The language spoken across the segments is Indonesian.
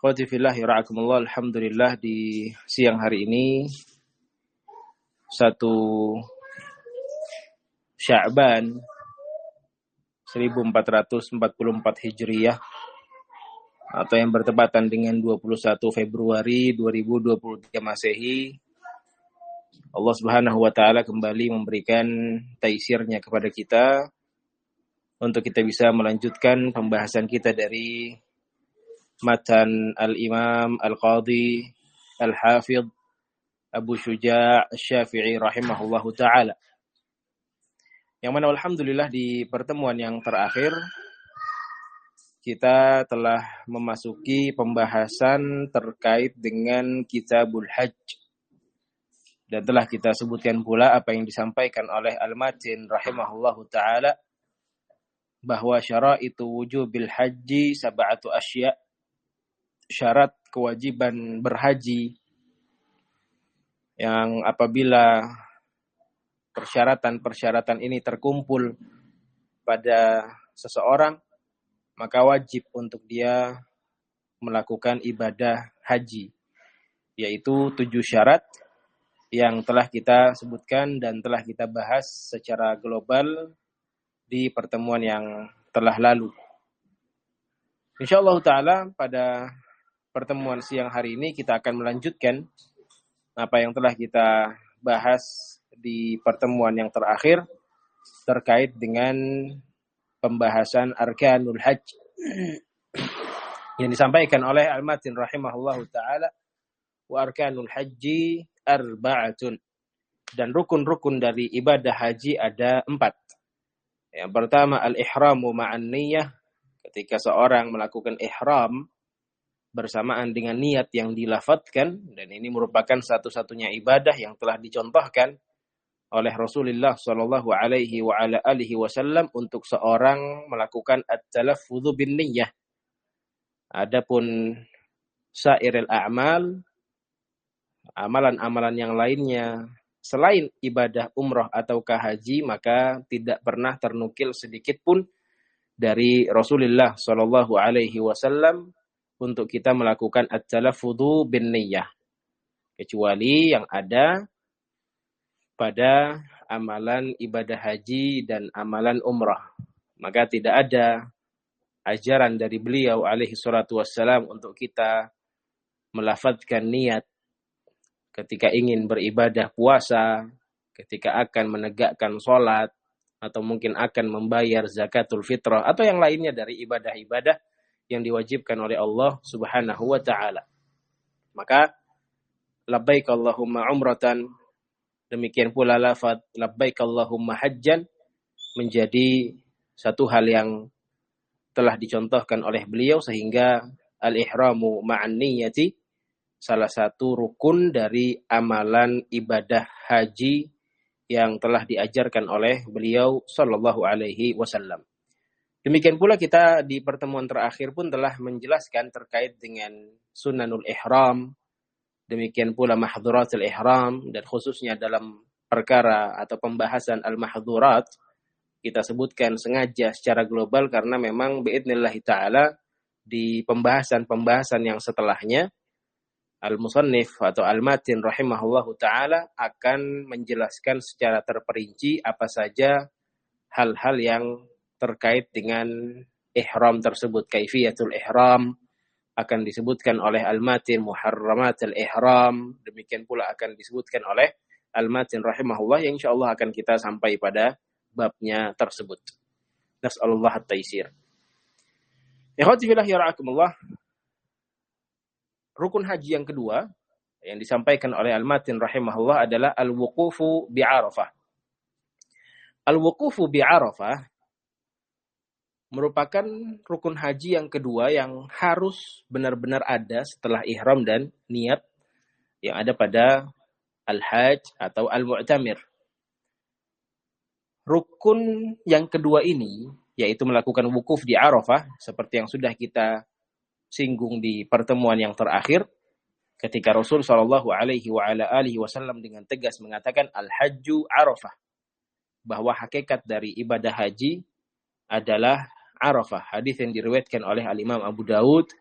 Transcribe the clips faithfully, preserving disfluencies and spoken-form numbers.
Ikhwati fillah yara'akumullah, alhamdulillah di siang hari ini satu Sya'ban seribu empat ratus empat puluh empat Hijriyah atau yang bertepatan dengan dua puluh satu Februari dua ribu dua puluh tiga Masehi, Allah Subhanahu wa taala kembali memberikan taisirnya kepada kita untuk kita bisa melanjutkan pembahasan kita dari matan Al-Imam Al-Qadhi Al-Hafidh Abu Syuja' Asy-Syafi'i rahimahullahu taala. Yang mana alhamdulillah di pertemuan yang terakhir kita telah memasuki pembahasan terkait dengan Kitabul Hajj. Dan telah kita sebutkan pula apa yang disampaikan oleh Al-Matin rahimahullahu taala bahwa syaraitu wujubil haji sab'atu asya', syarat kewajiban berhaji yang apabila persyaratan-persyaratan ini terkumpul pada seseorang, maka wajib untuk dia melakukan ibadah haji, yaitu tujuh syarat yang telah kita sebutkan dan telah kita bahas secara global di pertemuan yang telah lalu. Insyaallah ta'ala pada pertemuan siang hari ini kita akan melanjutkan apa yang telah kita bahas di pertemuan yang terakhir terkait dengan pembahasan Arkanul Hajj yang disampaikan oleh Al-Matin rahimahullahu ta'ala, wa arkanul hajji arba'atun, dan rukun-rukun dari ibadah haji ada empat. Yang pertama al-ihramu ma'an niyyah, ketika seorang melakukan ihram bersamaan dengan niat yang dilafadzkan, dan ini merupakan satu-satunya ibadah yang telah dicontohkan oleh Rasulullah sallallahu alaihi wa ala alihi wasallam untuk seorang melakukan at-talaffudzu bin niyyah. Adapun sairil a'mal, amalan-amalan yang lainnya selain ibadah umrah ataukah haji, maka tidak pernah ternukil sedikit pun dari Rasulullah sallallahu alaihi wasallam untuk kita melakukan at-talaffudzu bin niyyah, kecuali yang ada pada amalan ibadah haji dan amalan umrah. Maka tidak ada ajaran dari beliau alaihi salatu wassalam untuk kita melafadzkan niat ketika ingin beribadah puasa, ketika akan menegakkan sholat, atau mungkin akan membayar zakatul fitrah, atau yang lainnya dari ibadah-ibadah yang diwajibkan oleh Allah subhanahu wa ta'ala. Maka labbaik Allahumma umratan, demikian pula lafaz labbaik Allahumma hajjan menjadi satu hal yang telah dicontohkan oleh beliau, sehingga al-ihramu ma'an niyyati salah satu rukun dari amalan ibadah haji yang telah diajarkan oleh beliau sallallahu alaihi wasallam. Demikian pula kita di pertemuan terakhir pun telah menjelaskan terkait dengan sunanul ihram, demikian pula mahdhuratul ihram, dan khususnya dalam perkara atau pembahasan al-mahdhurat kita sebutkan sengaja secara global karena memang biidznillah ta'ala di pembahasan-pembahasan yang setelahnya Al-Musannif atau Al-Matin rahimahullahu ta'ala akan menjelaskan secara terperinci apa saja hal-hal yang terkait dengan ihram tersebut. Kaifiyatul ihram akan disebutkan oleh Al-Matin, muharramatul ihram, demikian pula akan disebutkan oleh Al-Matin rahimahullah, yang insyaallah akan kita sampai pada babnya tersebut. Nas'alullah at-taisir. Ikhwati fillah yara'akumullah, rukun haji yang kedua yang disampaikan oleh Al-Matin rahimahullah adalah al-wuqufu bi'arafah. Al-wuqufu bi'arafah merupakan rukun haji yang kedua yang harus benar-benar ada setelah ihram dan niat yang ada pada al-hajj atau al-mu'tamir. Rukun yang kedua ini yaitu melakukan wukuf di Arafah, seperti yang sudah kita singgung di pertemuan yang terakhir, ketika Rasul sallallahu alaihi wa ala alihi wasallam dengan tegas mengatakan al-hajju Arafah, bahwa hakikat dari ibadah haji adalah Arafah. Hadis yang diriwayatkan oleh Al-Imam Abu Daud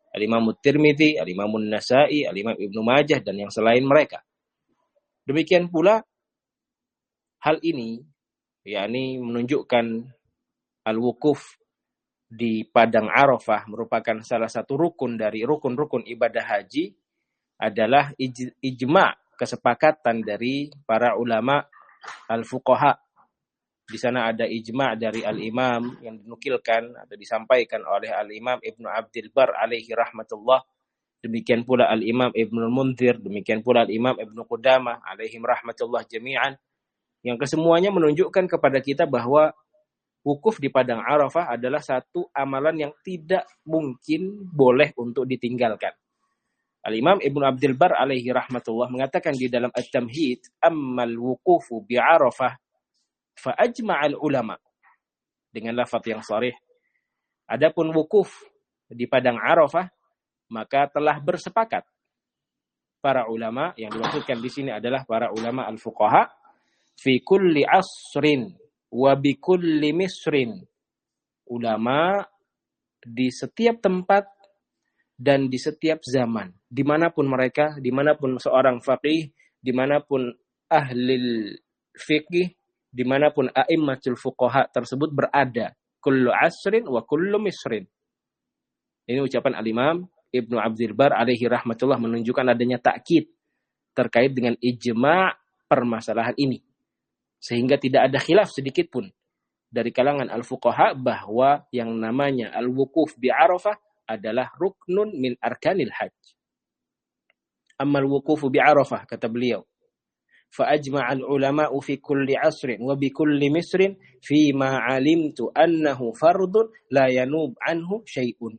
Al-Imam Tirmidzi, Al-Imam Nasa'i, Al-Imam Ibnu Majah dan yang selain mereka. Demikian pula hal ini yakni menunjukkan al-wukuf di padang Arafah merupakan salah satu rukun dari rukun-rukun ibadah haji adalah ij- ijma' kesepakatan dari para ulama al-fuqaha. Di sana ada ijma' dari al-imam yang dinukilkan atau disampaikan oleh al-imam Ibnu Abdul Bar alaihi rahmatullah. Demikian pula al-imam Ibnu Munzir, demikian pula al-imam Ibnu Qudamah alaihim rahmatullah jami'an. Yang kesemuanya menunjukkan kepada kita bahwa wukuf di padang Arafah adalah satu amalan yang tidak mungkin boleh untuk ditinggalkan. Al-imam Ibnu Abdul Bar alaihi rahmatullah mengatakan di dalam At-Tamhid, ammal wukufu bi Arafah fa ajma'al ulama, dengan lafaz yang sharih. Adapun wukuf di padang Arafah maka telah bersepakat para ulama, yang dimaksudkan di sini adalah para ulama al-fuqaha, fi kulli asrin wa bi kulli misrin. Ulama di setiap tempat dan di setiap zaman, dimanapun mereka, dimanapun seorang faqih, dimanapun ahli fikih, dimanapun a'immatul fuqaha tersebut berada, kullu asrin wa kullu misrin. Ini ucapan al-imam Ibnu Abdul Bar alaihi rahmatullah menunjukkan adanya takkid terkait dengan ijma' permasalahan ini, sehingga tidak ada khilaf sedikit pun dari kalangan al-fuqaha bahwa yang namanya al-wukuf bi Arafah adalah ruknun min arkanil hajj. Amma al-wukufu bi Arafah, kata beliau, fa ajma'al ulama'u fi kulli asrin wa bi kulli misrin fi ma 'alimtu annahu fardun la yanub anhu syai'un.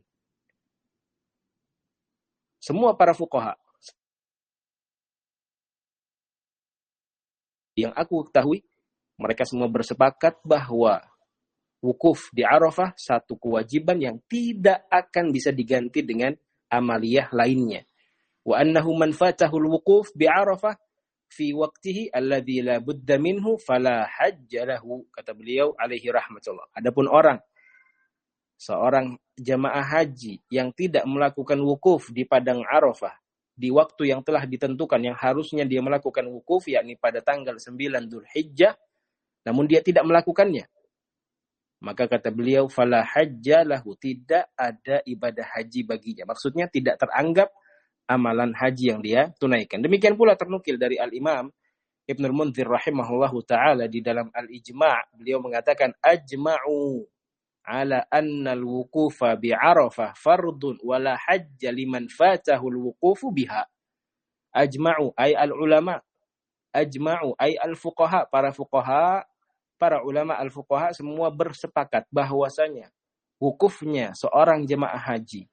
Semua para fuqaha yang aku ketahui, mereka semua bersepakat bahwa wukuf di Arafah satu kewajiban yang tidak akan bisa diganti dengan amaliyah lainnya. Wa annahu man fatahul wukuf bi Arafah fi waqtihi alladhi la budda minhu fala hajja lahu, kata beliau alaihi rahmatullah. Adapun orang seorang jamaah haji yang tidak melakukan wukuf di padang Arafah di waktu yang telah ditentukan, yang harusnya dia melakukan wukuf yakni pada tanggal sembilan Dzulhijjah, namun dia tidak melakukannya, maka kata beliau fala hajja lahu, tidak ada ibadah haji baginya. Maksudnya tidak teranggap amalan haji yang dia tunaikan. Demikian pula ternukil dari al-Imam Ibnu Munzir rahimahullahu taala di dalam al-Ijma', beliau mengatakan ajma'u ala anna al-wuqufa bi Arafah fardun wala hajja liman fatahu al-wuqufu biha. Ajma'u ay al-ulama, ajma'u ay al-fuqaha, para fuqaha, para ulama al-fuqaha semua bersepakat bahwasanya wukufnya seorang jemaah haji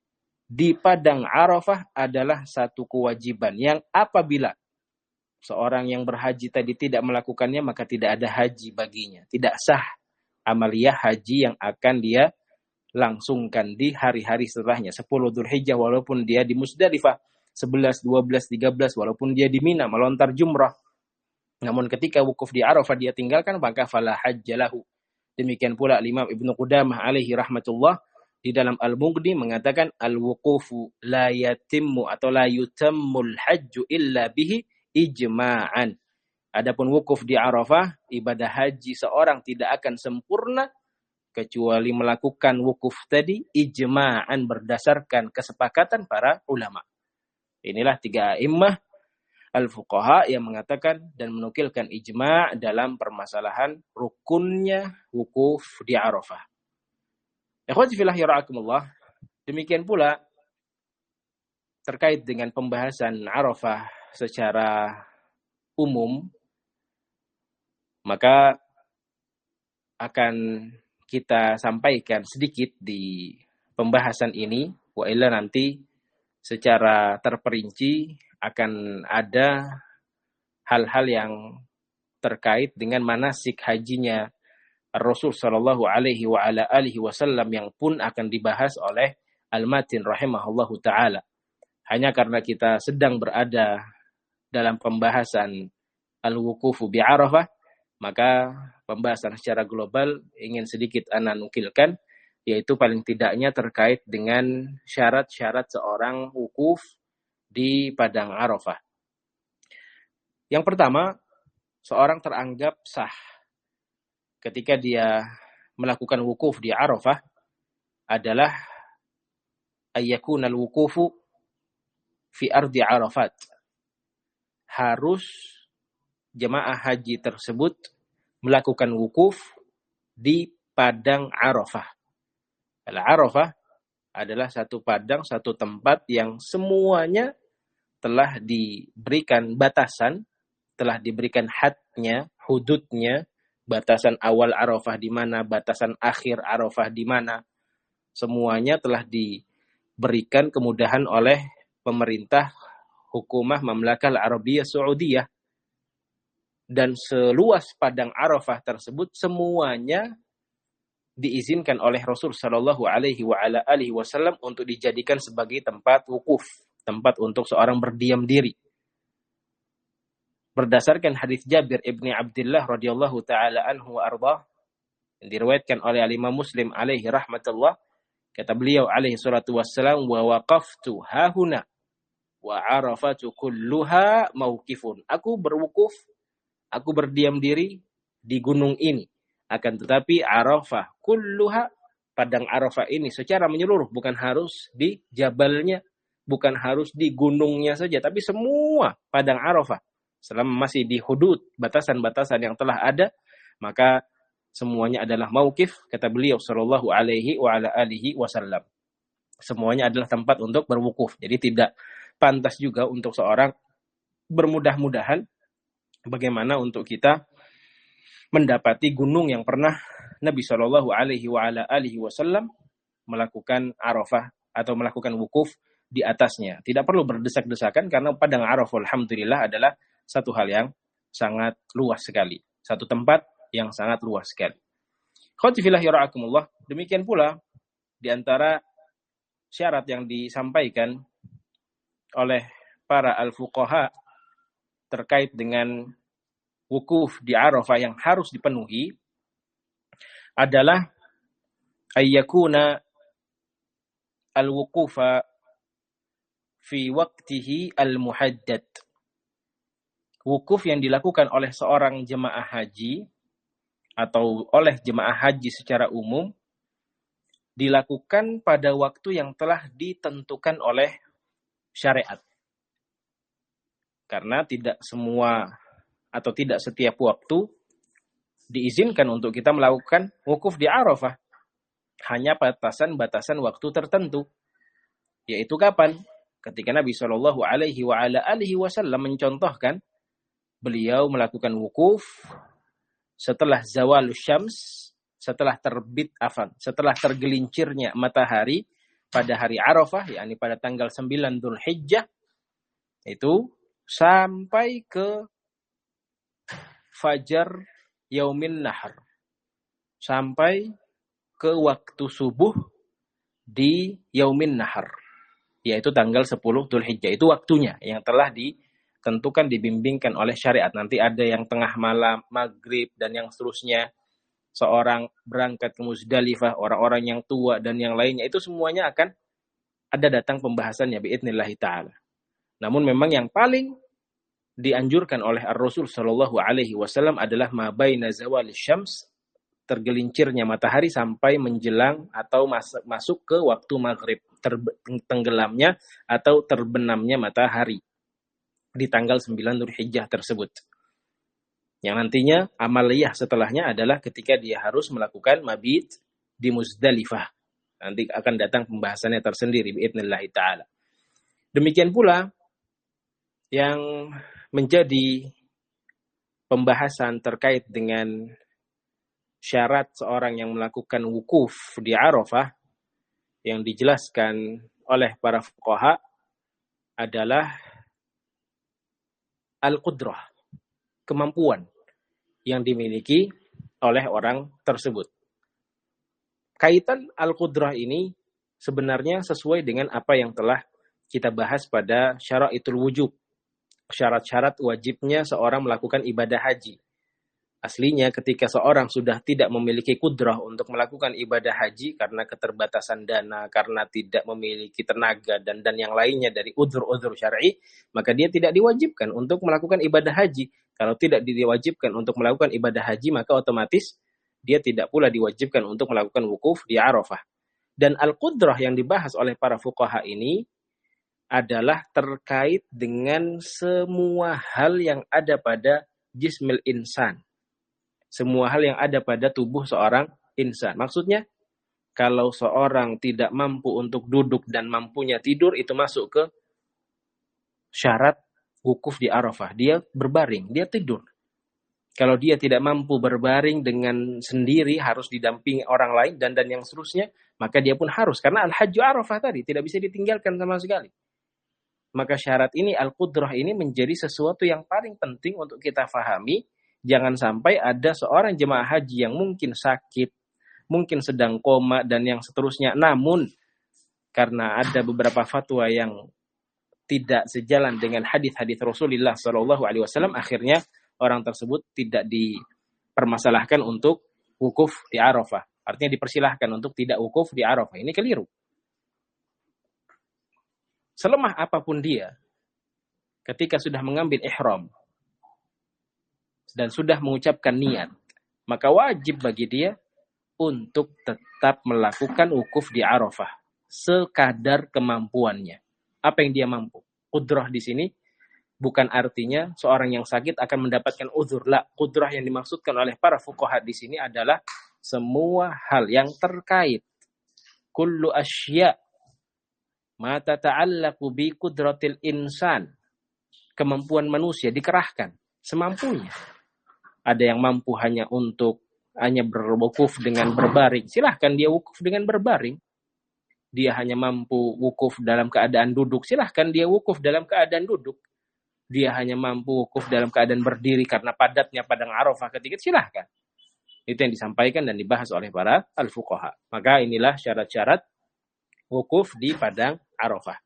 di padang Arafah adalah satu kewajiban yang apabila seorang yang berhaji tadi tidak melakukannya maka tidak ada haji baginya, tidak sah amaliyah haji yang akan dia langsungkan di hari-hari setelahnya, sepuluh Dzulhijjah walaupun dia di Musdalifah, sebelas, dua belas, tiga belas walaupun dia di Mina melontar jumrah. Namun ketika wukuf di Arafah dia tinggalkan, maka fala hajjalahu. Demikian pula Imam Ibnu Qudamah alaihi rahmatullah di dalam Al-Mughni mengatakan al-wuqufu la yatimmu atau la yutammul hajju illa bihi ijma'an. Adapun wukuf di Arafah, ibadah haji seorang tidak akan sempurna kecuali melakukan wukuf tadi ijma'an, berdasarkan kesepakatan para ulama. Inilah tiga a'immah al-fuqaha yang mengatakan dan menukilkan ijma' dalam permasalahan rukunnya wukuf di Arafah. Ikhwati fillah yara'akumullah. Demikian pula terkait dengan pembahasan Arafah secara umum, maka akan kita sampaikan sedikit di pembahasan ini, wa illa nanti secara terperinci akan ada hal-hal yang terkait dengan manasik hajinya Rasul sallallahu alaihi wa ala alihi wasallam yang pun akan dibahas oleh Al-Matin rahimahullahu taala. Hanya karena kita sedang berada dalam pembahasan al-wuqufu bi Arafah, maka pembahasan secara global ingin sedikit ana nukilkan yaitu paling tidaknya terkait dengan syarat-syarat seorang wukuf di Padang Arafah. Yang pertama, seorang teranggap sah ketika dia melakukan wukuf di Arafah adalah ayyakuna al-wukufu fi ardi Arafat. Harus jemaah haji tersebut melakukan wukuf di Padang Arafah. Al-Arafah adalah satu padang, satu tempat yang semuanya telah diberikan batasan, telah diberikan hadnya, hududnya, batasan awal Arafah di mana, batasan akhir Arafah di mana. Semuanya telah diberikan kemudahan oleh pemerintah Hukumah Mamlakah Al-Arabiyyah Saudiyah. Dan seluas padang Arafah tersebut semuanya diizinkan oleh Rasul sallallahu alaihi wa ala alihi wasallam untuk dijadikan sebagai tempat wukuf, tempat untuk seorang berdiam diri. Berdasarkan hadis Jabir ibni Abdullah radhiyallahu taala anhu wa ardhah yang diriwayatkan oleh Imam Muslim alaihi rahmatullah, kata beliau alaihi salatu wassalam, wa waqaftu hahuna wa arafatu kulluha mauqifun. Aku berwukuf, aku berdiam diri di gunung ini. Akan tetapi Arafah kulluha, padang Arafah ini secara menyeluruh, bukan harus di jabalnya, bukan harus di gunungnya saja, tapi semua padang Arafah selama masih di hudud batasan-batasan yang telah ada, maka semuanya adalah mauqif, kata beliau sallallahu alaihi wa ala alihi wasallam. Semuanya adalah tempat untuk berwukuf. Jadi tidak pantas juga untuk seorang bermudah-mudahan bagaimana untuk kita mendapati gunung yang pernah Nabi Shallallahu Alaihi Wasallam melakukan Arafah atau melakukan wukuf di atasnya. Tidak perlu berdesak-desakan karena padang Arafah alhamdulillah adalah satu hal yang sangat luas sekali, satu tempat yang sangat luas sekali. Khawati fillah yara'akumullah. Demikian pula di antara syarat yang disampaikan oleh para al-fuqaha terkait dengan wukuf di Arafah yang harus dipenuhi adalah ayyakuna al-wuqufa fi waqtihi al-muhaddad. Wukuf yang dilakukan oleh seorang jemaah haji atau oleh jemaah haji secara umum dilakukan pada waktu yang telah ditentukan oleh syariat. Karena tidak semua atau tidak setiap waktu diizinkan untuk kita melakukan wukuf di Arafah. Hanya batasan-batasan waktu tertentu. Yaitu kapan? Ketika Nabi shallallahu alaihi wasallam mencontohkan beliau melakukan wukuf setelah zawal syams, setelah terbit afan, setelah tergelincirnya matahari pada hari Arafah, yakni pada tanggal sembilan Dzulhijjah, itu sampai ke fajar yaumin nahar, sampai ke waktu subuh di yaumin nahar, yaitu tanggal sepuluh Dzulhijjah. Itu waktunya yang telah ditentukan, dibimbingkan oleh syariat. Nanti ada yang tengah malam, maghrib, dan yang seterusnya. Seorang berangkat ke Muzdalifah, orang-orang yang tua dan yang lainnya, itu semuanya akan ada datang pembahasannya biidnillahi ta'ala. Namun memang yang paling dianjurkan oleh Ar-Rasul sallallahu alaihi wasallam adalah ma baina zawal syams, tergelincirnya matahari sampai menjelang atau mas- masuk ke waktu maghrib, tenggelamnya atau terbenamnya matahari di tanggal sembilan Dzulhijjah tersebut. Yang nantinya amaliyah setelahnya adalah ketika dia harus melakukan mabit di Muzdalifah. Nanti akan datang pembahasannya tersendiri biidnillahi ta'ala. Demikian pula yang menjadi pembahasan terkait dengan syarat seorang yang melakukan wukuf di Arafah yang dijelaskan oleh para fuqaha adalah al-qudrah, kemampuan yang dimiliki oleh orang tersebut. Kaitan al-qudrah ini sebenarnya sesuai dengan apa yang telah kita bahas pada syaraitul wujub, syarat-syarat wajibnya seorang melakukan ibadah haji. Aslinya ketika seorang sudah tidak memiliki kudrah untuk melakukan ibadah haji karena keterbatasan dana, karena tidak memiliki tenaga dan dan yang lainnya dari uzur-uzur syar'i, maka dia tidak diwajibkan untuk melakukan ibadah haji. Kalau tidak diwajibkan untuk melakukan ibadah haji, maka otomatis dia tidak pula diwajibkan untuk melakukan wukuf di Arafah. Dan al-qudrah yang dibahas oleh para fuqaha ini adalah terkait dengan semua hal yang ada pada jismil insan. Semua hal yang ada pada tubuh seorang insan. Maksudnya, kalau seorang tidak mampu untuk duduk dan mampunya tidur, itu masuk ke syarat wukuf di Arafah. Dia berbaring, dia tidur. Kalau dia tidak mampu berbaring dengan sendiri, harus didampingi orang lain, dan dan yang seterusnya, maka dia pun harus. Karena al-hajju Arafah tadi, tidak bisa ditinggalkan sama sekali. Maka syarat ini, al-qudrah ini menjadi sesuatu yang paling penting untuk kita fahami. Jangan sampai ada seorang jemaah haji yang mungkin sakit, mungkin sedang koma, dan yang seterusnya. Namun, karena ada beberapa fatwa yang tidak sejalan dengan hadis-hadis Rasulullah shallallahu alaihi wasallam, akhirnya orang tersebut tidak dipermasalahkan untuk wukuf di Arafah. Artinya dipersilahkan untuk tidak wukuf di Arafah. Ini keliru. Selemah apapun dia, ketika sudah mengambil ihram, dan sudah mengucapkan niat, maka wajib bagi dia untuk tetap melakukan wukuf di Arafah sekadar kemampuannya. Apa yang dia mampu? Qudrah di sini bukan artinya seorang yang sakit akan mendapatkan uzur. La, qudrah yang dimaksudkan oleh para fuqaha di sini adalah semua hal yang terkait. Kullu asya' ma tata'allaqu bi qudratil insan. Kemampuan manusia dikerahkan semampunya. Ada yang mampu hanya untuk hanya berwukuf dengan berbaring. Silahkan dia wukuf dengan berbaring. Dia hanya mampu wukuf dalam keadaan duduk. Silahkan dia wukuf dalam keadaan duduk. Dia hanya mampu wukuf dalam keadaan berdiri karena padatnya padang Arafah ketika. Silahkan. Itu yang disampaikan dan dibahas oleh para al-fuqaha. Maka inilah syarat-syarat wukuf di padang Arafah.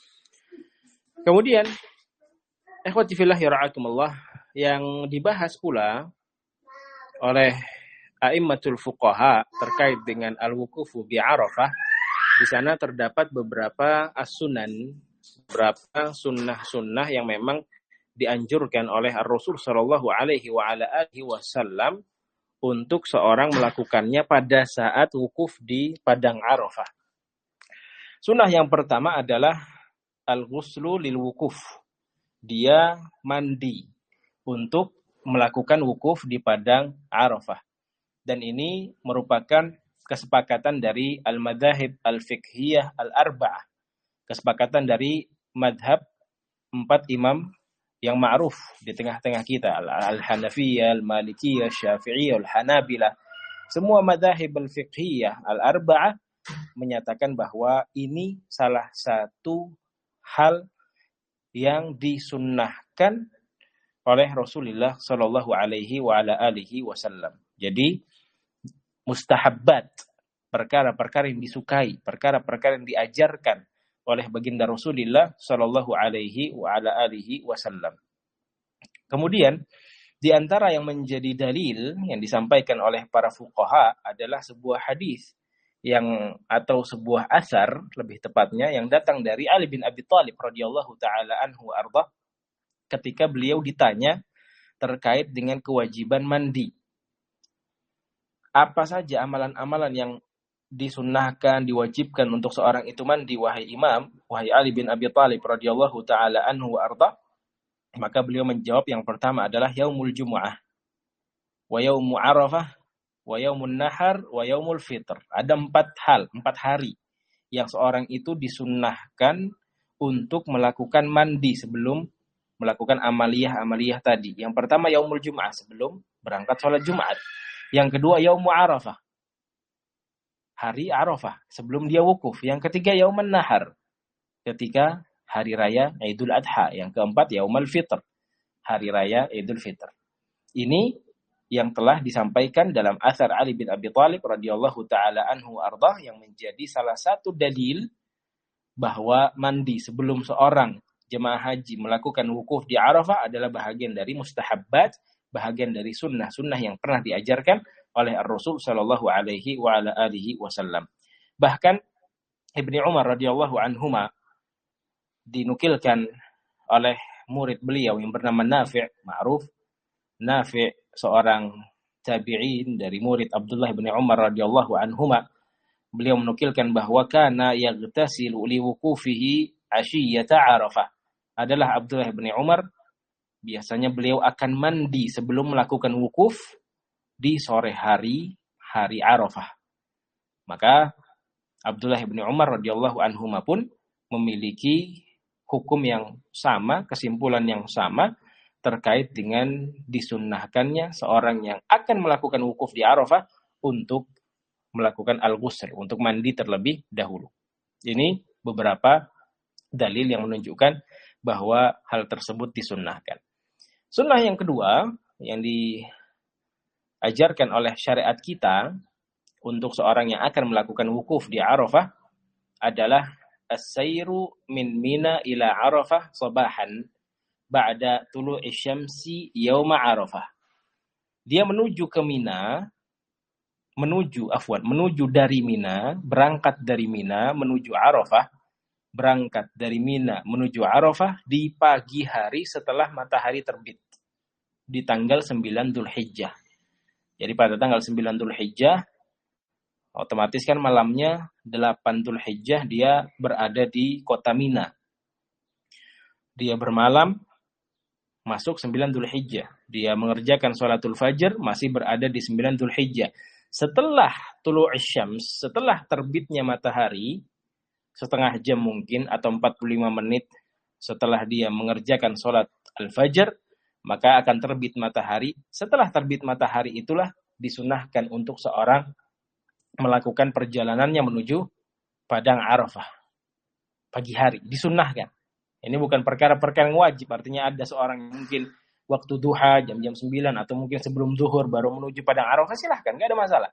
Kemudian, ikhwati fillah yara'akumullah, yang dibahas pula oleh a'immatul fuqaha terkait dengan al-wukufu bi Arafah, di sana terdapat beberapa as-sunan, beberapa sunnah-sunnah yang memang dianjurkan oleh Rasul sallallahu alaihi wa ala alihi wasallam untuk seorang melakukannya pada saat wukuf di padang Arafah. Sunnah yang pertama adalah al-ghuslu lil wukuf. Dia mandi untuk melakukan wukuf di padang Arafah. Dan ini merupakan kesepakatan dari al-madzahib al-fiqhiyah al-arba'ah. Kesepakatan dari madhab empat imam yang ma'ruf di tengah-tengah kita. Al-Hanafiyah, al-Malikiyah, al-Syafi'iyah, al-Hanabilah. Semua madzahib al-fiqhiyah al-arba'ah menyatakan bahwa ini salah satu hal yang disunnahkan oleh Rasulullah Shallallahu Alaihi wa ala alihi Wasallam. Jadi mustahabbat, perkara-perkara yang disukai, perkara-perkara yang diajarkan oleh baginda Rasulullah Shallallahu Alaihi wa ala alihi Wasallam. Kemudian di antara yang menjadi dalil yang disampaikan oleh para fuqaha adalah sebuah hadis yang atau sebuah asar lebih tepatnya yang datang dari Ali bin Abi Thalib radhiyallahu taala anhu arda. Ketika beliau ditanya terkait dengan kewajiban mandi. Apa saja amalan-amalan yang disunnahkan, diwajibkan untuk seorang itu mandi, wahai imam, wahai Ali bin Abi Thalib radhiyallahu ta'ala anhu wa arda? Maka beliau menjawab yang pertama adalah yaumul jumu'ah, wa yaumu arafah, wa yaumun nahar, wa yaumul fitr. Ada empat hal, empat hari yang seorang itu disunnahkan untuk melakukan mandi sebelum melakukan amaliyah-amaliyah tadi. Yang pertama yaumul jum'ah, sebelum berangkat sholat Jumat. Yang kedua yaumu arafah, hari Arafah, sebelum dia wukuf. Yang ketiga yaumun nahar, ketika hari raya Idul Adha. Yang keempat yaumul fitr, hari raya Idul Fitr. Ini yang telah disampaikan dalam asar Ali bin Abi Thalib radhiyallahu taala anhu ardah, yang menjadi salah satu dalil bahwa mandi sebelum seorang jemaah haji melakukan wukuf di Arafah adalah bahagian dari mustahabbat, bahagian dari sunnah-sunnah yang pernah diajarkan oleh Ar-Rasul sallallahu alaihi wa ala alihi wasallam. Bahkan Ibnu Umar radhiyallahu anhuma dinukilkan oleh murid beliau yang bernama Nafi', ma'ruf Nafi' seorang tabi'in dari murid Abdullah bin Umar radhiyallahu anhuma. Beliau menukilkan bahwa kana yaghtasilu liwuqufihi ashiyata Arafah. Adalah Abdullah bin Umar biasanya beliau akan mandi sebelum melakukan wukuf di sore hari hari Arafah. Maka Abdullah bin Umar radhiyallahu anhuma pun memiliki hukum yang sama, kesimpulan yang sama terkait dengan disunnahkannya seorang yang akan melakukan wukuf di Arafah untuk melakukan al-ghusl, untuk mandi terlebih dahulu. Ini beberapa dalil yang menunjukkan bahwa hal tersebut disunnahkan. Sunnah yang kedua yang diajarkan oleh syariat kita untuk seorang yang akan melakukan wukuf di Arafah adalah as-sayru min Mina ila Arafah sabahan ba'da tulu'i syamsi yauma Arafah. Dia menuju ke Mina, menuju afwan, menuju dari Mina, berangkat dari Mina menuju Arafah, berangkat dari Mina menuju Arafah di pagi hari setelah matahari terbit di tanggal sembilan Dzulhijjah. Jadi pada tanggal sembilan Dzulhijjah otomatis kan malamnya delapan Dzulhijjah dia berada di kota Mina. Dia bermalam masuk sembilan Dzulhijjah. Dia mengerjakan sholatul fajr masih berada di sembilan Dzulhijjah. Setelah tulu'is syams, setelah terbitnya matahari, setengah jam mungkin atau empat puluh lima menit setelah dia mengerjakan sholat al-fajr, maka akan terbit matahari. Setelah terbit matahari itulah disunahkan untuk seorang melakukan perjalanannya menuju padang Arafah. Pagi hari, disunnahkan. Ini bukan perkara-perkara yang wajib, artinya ada seorang yang mungkin waktu duha, jam-jam sembilan, atau mungkin sebelum zuhur baru menuju padang Arafah, silahkan, gak ada masalah.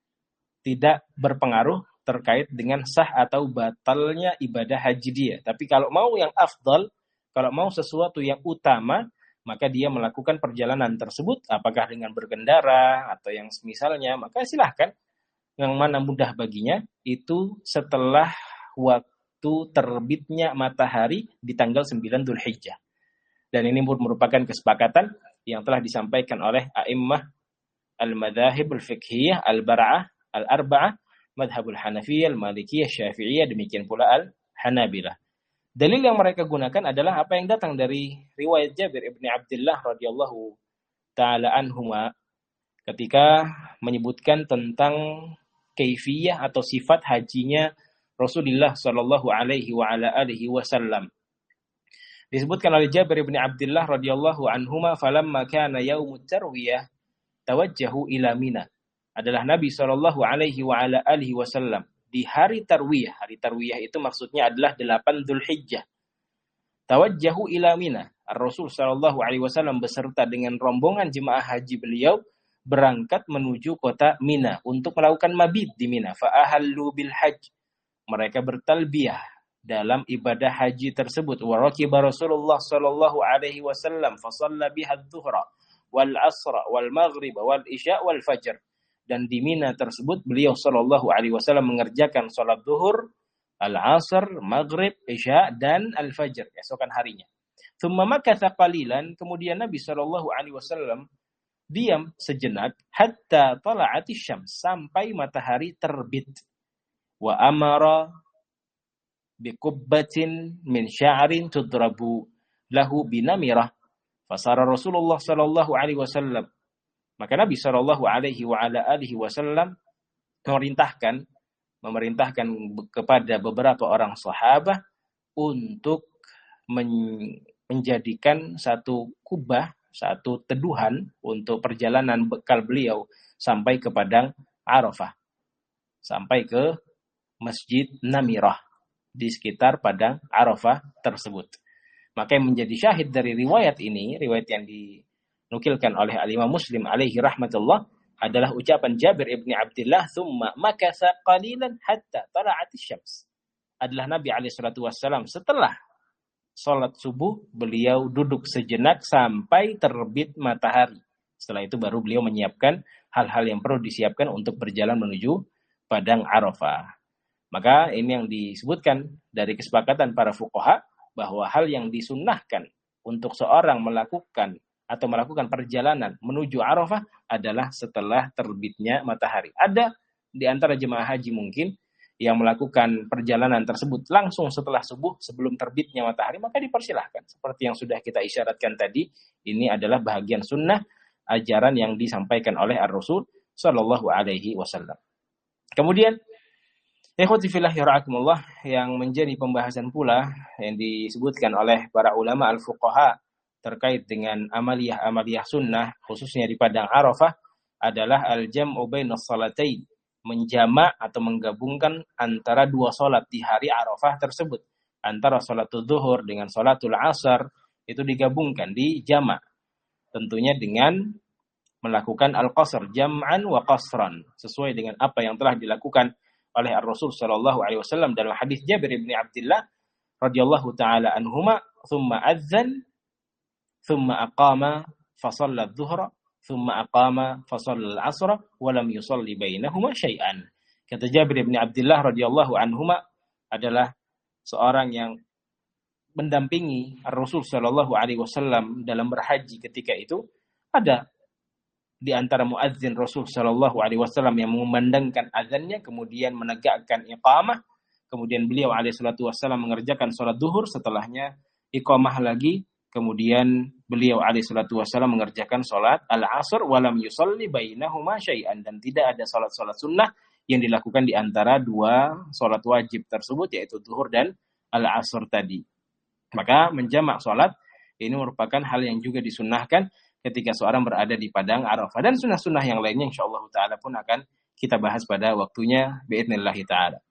Tidak berpengaruh terkait dengan sah atau batalnya ibadah haji dia. Tapi kalau mau yang afdal, kalau mau sesuatu yang utama, maka dia melakukan perjalanan tersebut, apakah dengan berkendara, atau yang semisalnya, maka silahkan. Yang mana mudah baginya, itu setelah waktu terbitnya matahari di tanggal sembilan Dzulhijjah. Dan ini pun merupakan kesepakatan yang telah disampaikan oleh a'immah al-madzahib al-fiqhiyah, al-bara'ah, al-arba'ah, madhabul Hanafiyah, al-Malikiyah, Syafi'iyah, demikian pula al-Hanabilah. Dalil yang mereka gunakan adalah apa yang datang dari riwayat Jabir ibn Abdullah radhiyallahu ta'ala anhuma ketika menyebutkan tentang kaifiyah atau sifat hajinya Rasulullah sallallahu alaihi wa ala alihi wasallam. Disebutkan oleh Jabir bin Abdullah radhiyallahu anhuma, falamma kana yaumut tarwiyah tawajjahu ila Mina. Adalah Nabi sallallahu alaihi wa ala alihi wasallam di hari tarwiyah. Hari tarwiyah itu maksudnya adalah delapan Dzulhijjah. Tawajjahu ila Mina. Ar-Rasul sallallahu alaihi wasallam beserta dengan rombongan jemaah haji beliau berangkat menuju kota Mina untuk melakukan mabit di Mina. Fa'ahallu bil hajj. Mereka bertalbiyah dalam ibadah haji tersebut. Wa rakiba Rasulullah sallallahu alaihi wasallam fa shalla biha adh-dhuhra wal asra wal maghrib wal isya wal fajr. Dan di Mina tersebut beliau sallallahu alaihi wasallam mengerjakan salat zuhur, al-asr, maghrib, isya dan al-fajr esokan harinya. Tsumma makatha qalilan, kemudian Nabi sallallahu alaihi wasallam diam sejenak hatta tala'ati syams, sampai matahari terbit. Wa amara biqubbatin min sya'rin tudrabu lahu binamirah. Fasara Rasulullah sallallahu alaihi wasallam. Maka Nabi sallallahu alaihi wa ala alihi wasallam memerintahkan memerintahkan kepada beberapa orang sahabat untuk men- menjadikan satu kubah, satu teduhan untuk perjalanan bekal beliau sampai ke padang Arafah, sampai ke Masjid Namirah di sekitar padang Arafah tersebut. Maka yang menjadi syahid dari riwayat ini, riwayat yang dinukilkan oleh al-Imam Muslim alaihi rahmatullah, adalah ucapan Jabir ibn Abdullah, thumma makatha qalilan hatta tala'ati syams. Adalah Nabi alaihi salatu wassalam setelah salat subuh beliau duduk sejenak sampai terbit matahari, Setelah itu baru beliau menyiapkan hal-hal yang perlu disiapkan untuk berjalan menuju padang Arafah. Maka ini yang disebutkan dari kesepakatan para fuqaha bahwa hal yang disunnahkan untuk seorang melakukan atau melakukan perjalanan menuju Arafah adalah setelah terbitnya matahari. Ada di antara jemaah haji mungkin yang melakukan perjalanan tersebut langsung setelah subuh sebelum terbitnya matahari, maka dipersilahkan. Seperti yang sudah kita isyaratkan tadi, ini adalah bahagian sunnah ajaran yang disampaikan oleh Ar-Rasul Sallallahu Alaihi Wasallam. Kemudian, ikhwati fillah yara'akumullah, yang menjadi pembahasan pula yang disebutkan oleh para ulama al-fuqaha terkait dengan amaliyah-amaliyah sunnah, khususnya di padang Arafah, adalah al-jam'u bainas salatain, menjamak atau menggabungkan antara dua salat di hari Arafah tersebut. Antara salatul zuhur dengan salatul asar itu digabungkan, di jamak. Tentunya dengan melakukan al-qasr, jam'an wa qasran, sesuai dengan apa yang telah dilakukan oleh Ar-Rasul sallallahu alaihi wasallam dalam hadis Jabir bin Abdullah radhiyallahu taala anhuma, thumma adzan thumma aqama fa shalla adh-dhuhra thumma aqama fa shalla al-'asra wa lam yusalli bainahuma syai'an. Kata Jabir bin Abdullah radhiyallahu anhuma adalah seorang yang mendampingi Ar-Rasul sallallahu alaihi wasallam dalam berhaji ketika itu. Ada di antara muadzin Rasul sallallahu alaihi wasallam yang mengumandangkan azannya, kemudian menegakkan iqamah, kemudian beliau alaihi salatu wasallam mengerjakan salat zuhur, setelahnya iqamah lagi, kemudian beliau alaihi salatu wasallam mengerjakan salat al-'asr wa lam yusalli bainahuma syai'an, dan tidak ada salat-salat sunnah yang dilakukan di antara dua salat wajib tersebut, yaitu zuhur dan al-'asr tadi. Maka menjamak salat ini merupakan hal yang juga disunnahkan ketika seorang berada di padang Arafah, dan sunnah-sunnah yang lainnya insyaallah taala pun akan kita bahas pada waktunya biidznillah taala.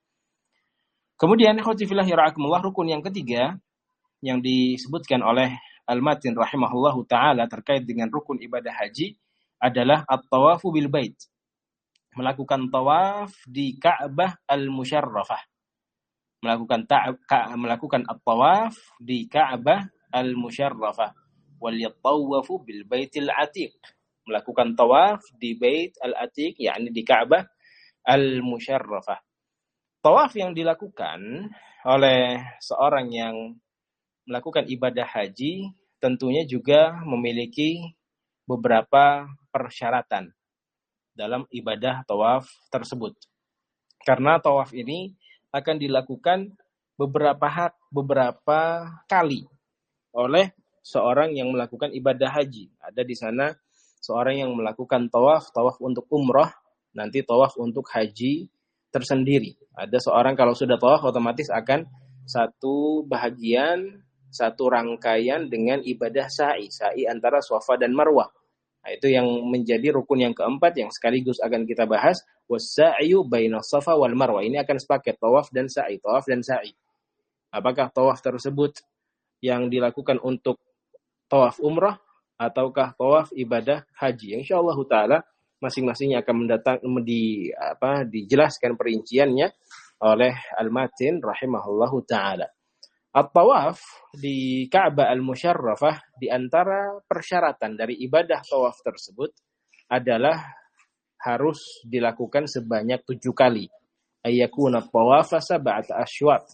Kemudian ikhwati fillah yara'akumullah, rukun yang ketiga yang disebutkan oleh Al-Matin rahimahullahu taala terkait dengan rukun ibadah haji adalah at-tawafu bil bait. Melakukan tawaf di Ka'bah al-Musyarrafah. Melakukan ta- ka- melakukan at-tawaf di Ka'bah al-Musyarrafah. Wal yatawafu bil baitil atiq. Melakukan tawaf di Bait al-Atiq, yakni di Ka'bah al-Musyarrafah. Tawaf yang dilakukan oleh seorang yang melakukan ibadah haji tentunya juga memiliki beberapa persyaratan dalam ibadah tawaf tersebut. Karena tawaf ini akan dilakukan beberapa hak, beberapa kali oleh seorang yang melakukan ibadah haji. Ada di sana seorang yang melakukan tawaf, tawaf untuk umrah, nanti tawaf untuk haji tersendiri. Ada seorang kalau sudah tawaf otomatis akan satu bahagian, satu rangkaian dengan ibadah sa'i, sa'i antara Safa dan Marwah. Nah, itu yang menjadi rukun yang keempat yang sekaligus akan kita bahas, was-sa'yu bainas Safa wal Marwah. Ini akan sepaket tawaf dan sa'i, tawaf dan sa'i. Apakah tawaf tersebut yang dilakukan untuk tawaf umrah ataukah tawaf ibadah haji? Insyaallah taala masing-masingnya akan mendatang di apa dijelaskan perinciannya oleh Al-Matin rahimahullahu taala. At-tawaf di Ka'bah al-Musyarrafah, di antara persyaratan dari ibadah tawaf tersebut adalah harus dilakukan sebanyak tujuh kali. Ayyakuna at-tawafa sab'ata asywaat.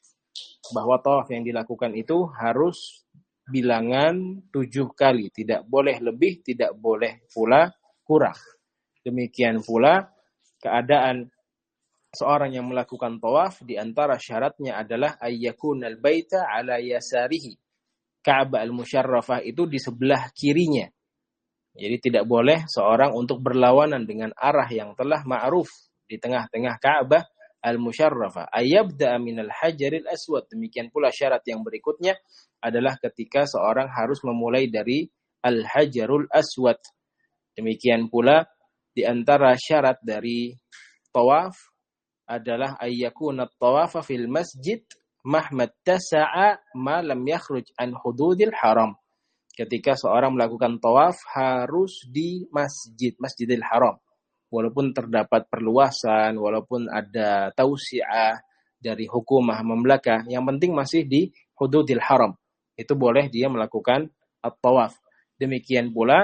Bahwa tawaf yang dilakukan itu harus bilangan tujuh kali, tidak boleh lebih, tidak boleh pula kurang. Demikian pula keadaan seorang yang melakukan tawaf, di antara syaratnya adalah ayyakunal baita ala yasarihi. Ka'bah al-Musyarrafah itu di sebelah kirinya. Jadi tidak boleh seorang untuk berlawanan dengan arah yang telah ma'ruf di tengah-tengah Ka'bah al-Musyarrafah. Ayyabda minal hajaril aswad. Demikian pula syarat yang berikutnya adalah ketika seorang harus memulai dari al-hajarul aswad. Demikian pula di antara syarat dari tawaf adalah ayyakuna at-tawafa fil masjid mahmad tasa'a ma lam yakhruj an hududil haram. Ketika seorang melakukan tawaf harus di masjid, Masjidil Haram. Walaupun terdapat perluasan, walaupun ada tausi'ah dari hukumah mamlakah, yang penting masih di hududil haram. Itu boleh dia melakukan at-tawaf. Demikian pula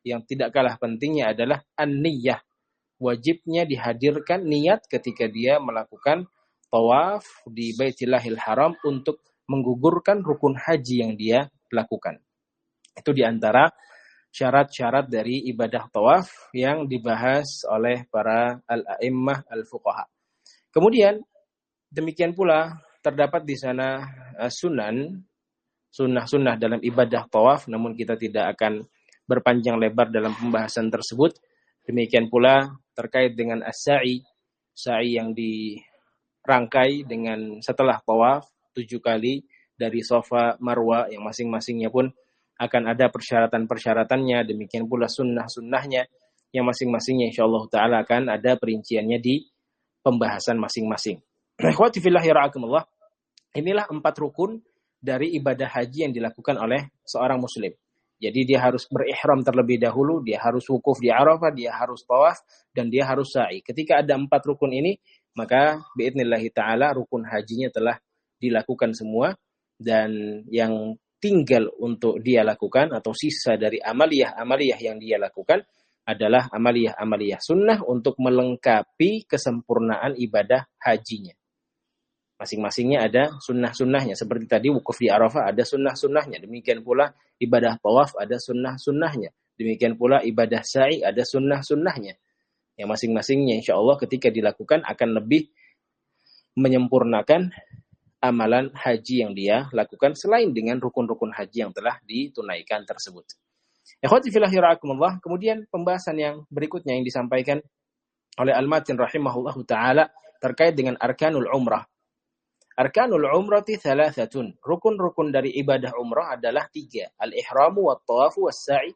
yang tidak kalah pentingnya adalah an-niyah. Wajibnya dihadirkan niat ketika dia melakukan tawaf di Baitillahil Haram untuk menggugurkan rukun haji yang dia lakukan. Itu diantara syarat-syarat dari ibadah tawaf yang dibahas oleh para al-a'immah al-fuqaha. Kemudian demikian pula terdapat di sana uh, sunan, sunnah-sunnah dalam ibadah tawaf, namun kita tidak akan berpanjang lebar dalam pembahasan tersebut. Demikian pula terkait dengan as-sa'i, sa'i yang dirangkai dengan setelah tawaf tujuh kali dari Safa Marwa yang masing-masingnya pun akan ada persyaratan-persyaratannya. Demikian pula sunnah-sunnahnya yang masing-masingnya insyaallah ta'ala akan ada perinciannya di pembahasan masing-masing. Ikhwati fillah yara'akumullah. Inilah empat rukun dari ibadah haji yang dilakukan oleh seorang muslim. Jadi dia harus berihram terlebih dahulu, dia harus wukuf di Arafah, dia harus tawaf, dan dia harus sa'i. Ketika ada empat rukun ini, maka biidnillahi ta'ala rukun hajinya telah dilakukan semua, dan yang tinggal untuk dia lakukan atau sisa dari amaliyah-amaliyah yang dia lakukan adalah amaliyah-amaliyah sunnah untuk melengkapi kesempurnaan ibadah hajinya. Masing-masingnya ada sunnah-sunnahnya. Seperti tadi wukuf di Arafah ada sunnah-sunnahnya. Demikian pula ibadah tawaf ada sunnah-sunnahnya. Demikian pula ibadah sa'i ada sunnah-sunnahnya. Yang masing-masingnya insya Allah ketika dilakukan akan lebih menyempurnakan amalan haji yang dia lakukan selain dengan rukun-rukun haji yang telah ditunaikan tersebut. Ikhwati fillah yara'akumullah. Kemudian pembahasan yang berikutnya yang disampaikan oleh Al-Matin rahimahullahu ta'ala terkait dengan arkanul umrah. Arkanul umrati thalathatun. Rukun-rukun dari ibadah umrah adalah tiga. Al-ihramu wa tawafu wa sa'i